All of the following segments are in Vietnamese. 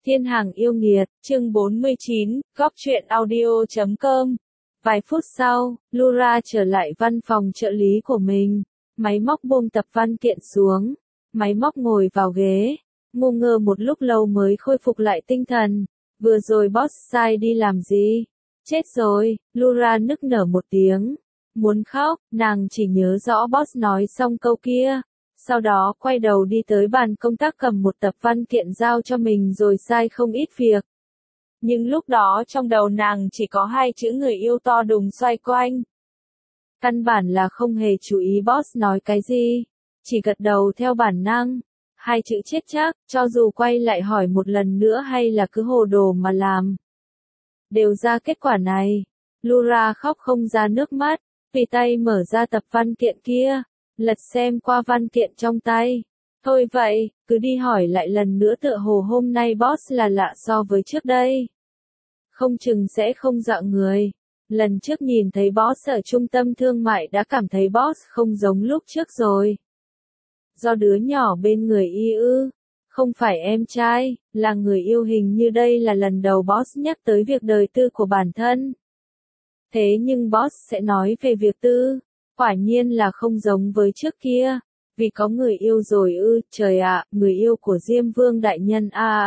Thiên hàng yêu nghiệt, chương 49, góc truyện audio.com. Vài phút sau, Laura trở lại văn phòng trợ lý của mình. Máy móc buông tập văn kiện xuống. Máy móc ngồi vào ghế. Ngu ngơ một lúc lâu mới khôi phục lại tinh thần. Vừa rồi boss sai đi làm gì? Chết rồi, Laura nức nở một tiếng. Muốn khóc, nàng chỉ nhớ rõ boss nói xong câu kia. Sau đó quay đầu đi tới bàn công tác cầm một tập văn kiện giao cho mình rồi sai không ít việc. Nhưng lúc đó trong đầu nàng chỉ có hai chữ người yêu to đùng xoay quanh. Căn bản là không hề chú ý boss nói cái gì, chỉ gật đầu theo bản năng. Hai chữ chết chắc, cho dù quay lại hỏi một lần nữa hay là cứ hồ đồ mà làm. Đều ra kết quả này. Laura khóc không ra nước mắt, vì tay mở ra tập văn kiện kia. Lật xem qua văn kiện trong tay. Thôi vậy, cứ đi hỏi lại lần nữa tựa hồ hôm nay boss là lạ so với trước đây. Không chừng sẽ không dọa người. Lần trước nhìn thấy boss ở trung tâm thương mại đã cảm thấy boss không giống lúc trước rồi. Do đứa nhỏ bên người y ư. Không phải em trai, là người yêu hình như đây là lần đầu boss nhắc tới việc đời tư của bản thân. Thế nhưng boss sẽ nói về việc tư. Quả nhiên là không giống với trước kia, vì có người yêu rồi ư, trời ạ, người yêu của Diêm Vương đại nhân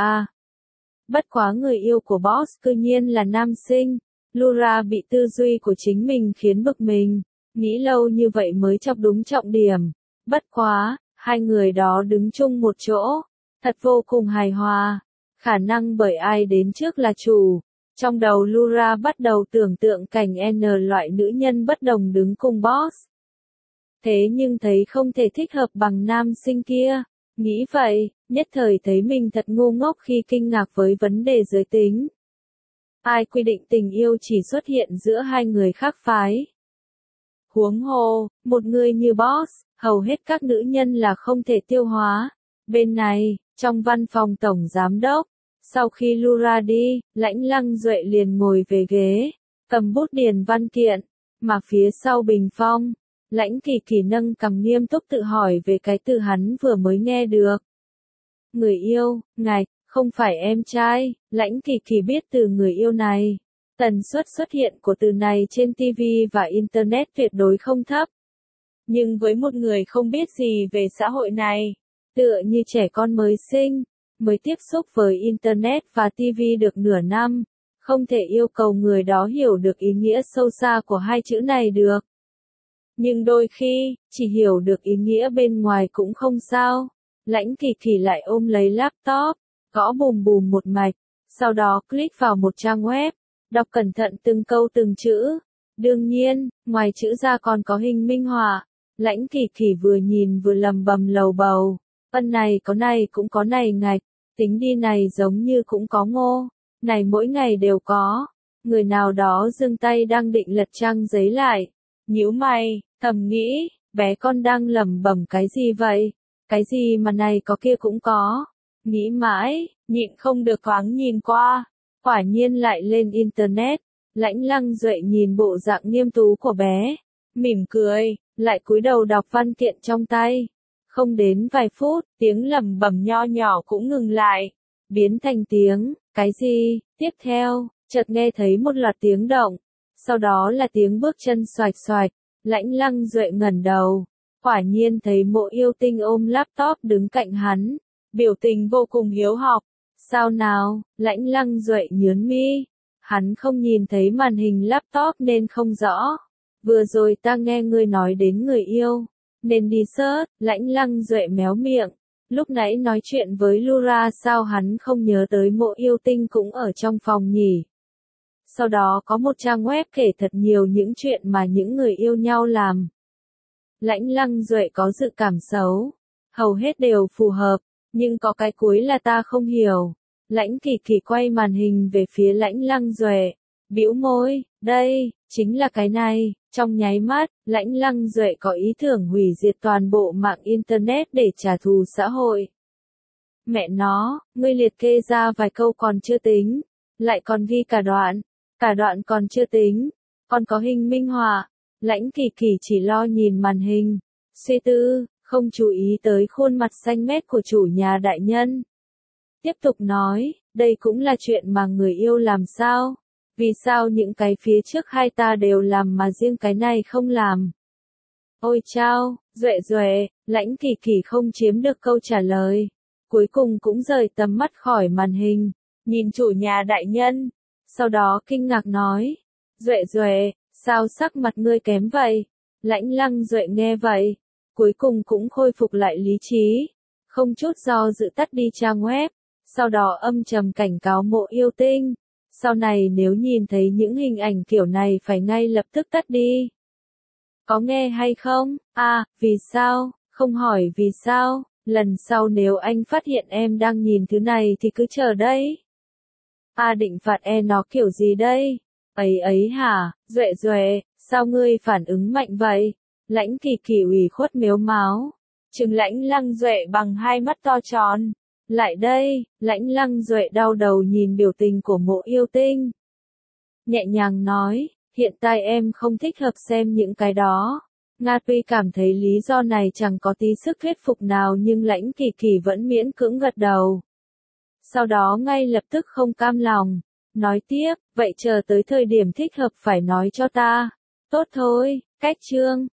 Bất quá người yêu của boss cư nhiên là nam sinh, Laura bị tư duy của chính mình khiến bực mình, nghĩ lâu như vậy mới chọc đúng trọng điểm. Bất quá, hai người đó đứng chung một chỗ, thật vô cùng hài hòa, khả năng bởi ai đến trước là chủ. Trong đầu Laura bắt đầu tưởng tượng cảnh N loại nữ nhân bất đồng đứng cùng boss. Thế nhưng thấy không thể thích hợp bằng nam sinh kia. Nghĩ vậy, nhất thời thấy mình thật ngu ngốc khi kinh ngạc với vấn đề giới tính. Ai quy định tình yêu chỉ xuất hiện giữa hai người khác phái? Huống hồ, một người như boss, hầu hết các nữ nhân là không thể tiêu hóa. Bên này, trong văn phòng tổng giám đốc. Sau khi Laura đi, Lãnh Lăng Duệ liền ngồi về ghế, cầm bút điền văn kiện, mà phía sau bình phong, Lãnh Kỳ Kỳ nâng cằm nghiêm túc tự hỏi về cái từ hắn vừa mới nghe được. Người yêu, ngạch, không phải em trai, Lãnh Kỳ Kỳ biết từ người yêu này. Tần suất xuất hiện của từ này trên TV và Internet tuyệt đối không thấp. Nhưng với một người không biết gì về xã hội này, tựa như trẻ con mới sinh, mới tiếp xúc với Internet và TV được nửa năm, không thể yêu cầu người đó hiểu được ý nghĩa sâu xa của hai chữ này được. Nhưng đôi khi, chỉ hiểu được ý nghĩa bên ngoài cũng không sao. Lãnh Kỳ Kỳ lại ôm lấy laptop, gõ bùm bùm một mạch, sau đó click vào một trang web, đọc cẩn thận từng câu từng chữ. Đương nhiên, ngoài chữ ra còn có hình minh họa. Lãnh Kỳ Kỳ vừa nhìn vừa lầm bầm lầu bầu. Ân này cũng có này ngạch, tính đi này giống như cũng có ngô, này mỗi ngày đều có. Người nào đó giương tay đang định lật trang giấy lại, nhíu mày, thầm nghĩ, bé con đang lẩm bẩm cái gì vậy? Cái gì mà này có kia cũng có. Nghĩ mãi, nhịn không được thoáng nhìn qua, quả nhiên lại lên Internet. Lãnh Lăng Duệ nhìn bộ dạng nghiêm tú của bé, mỉm cười, lại cúi đầu đọc văn kiện trong tay. Không đến vài phút, tiếng lẩm bẩm nho nhỏ cũng ngừng lại, biến thành tiếng, cái gì? Tiếp theo, chợt nghe thấy một loạt tiếng động, sau đó là tiếng bước chân xoạch xoạch. Lãnh Lăng Duệ ngẩng đầu, quả nhiên thấy Mộ Yêu Tinh ôm laptop đứng cạnh hắn, biểu tình vô cùng hiếu học. Sao nào? Lãnh Lăng Duệ nhướng mi, hắn không nhìn thấy màn hình laptop nên không rõ. Vừa rồi ta nghe ngươi nói đến người yêu, nên đi search. Lãnh Lăng Duệ méo miệng, lúc nãy nói chuyện với Laura sao hắn không nhớ tới Mộ Yêu Tinh cũng ở trong phòng nhỉ? Sau đó có một trang web kể thật nhiều những chuyện mà những người yêu nhau làm. Lãnh Lăng Duệ có dự cảm xấu, hầu hết đều phù hợp, nhưng có cái cuối là ta không hiểu. Lãnh Kỳ Kỳ quay màn hình về phía Lãnh Lăng Duệ, bĩu môi, đây, chính là cái này. Trong nháy mắt, Lãnh Lăng Duệ có ý tưởng hủy diệt toàn bộ mạng Internet để trả thù xã hội. Mẹ nó, ngươi liệt kê ra vài câu còn chưa tính, lại còn ghi cả đoạn còn chưa tính, còn có hình minh họa. Lãnh Kỳ Kỳ chỉ lo nhìn màn hình, suy tư, không chú ý tới khuôn mặt xanh mét của chủ nhà đại nhân. Tiếp tục nói, đây cũng là chuyện mà người yêu làm sao? Vì sao những cái phía trước hai ta đều làm mà riêng cái này không làm? Ôi chao, Duệ, Lãnh Kỳ Kỳ không chiếm được câu trả lời. Cuối cùng cũng rời tầm mắt khỏi màn hình, nhìn chủ nhà đại nhân. Sau đó kinh ngạc nói, Duệ, sao sắc mặt ngươi kém vậy? Lãnh Lăng Duệ nghe vậy, cuối cùng cũng khôi phục lại lý trí, không chút do dự tắt đi trang web, sau đó âm trầm cảnh cáo Mộ Yêu Tinh. Sau này nếu nhìn thấy những hình ảnh kiểu này phải ngay lập tức tắt đi. Có nghe hay không? À, vì sao? Không hỏi vì sao? Lần sau nếu anh phát hiện em đang nhìn thứ này thì cứ chờ đấy. À định phạt nó kiểu gì đây? Ấy hả, Duệ, sao ngươi phản ứng mạnh vậy? Lãnh Kỳ Kỳ ủy khuất mếu máo, trừng Lãnh Lăng Duệ bằng hai mắt to tròn. Lại đây, Lãnh Lăng Duệ đau đầu nhìn biểu tình của Mộ Yêu Tinh. Nhẹ nhàng nói, hiện tại em không thích hợp xem những cái đó. Nga tuy cảm thấy lý do này chẳng có tí sức thuyết phục nào nhưng Lãnh Kỳ Kỳ vẫn miễn cưỡng gật đầu. Sau đó ngay lập tức không cam lòng, nói tiếp, vậy chờ tới thời điểm thích hợp phải nói cho ta. Tốt thôi, cách chương.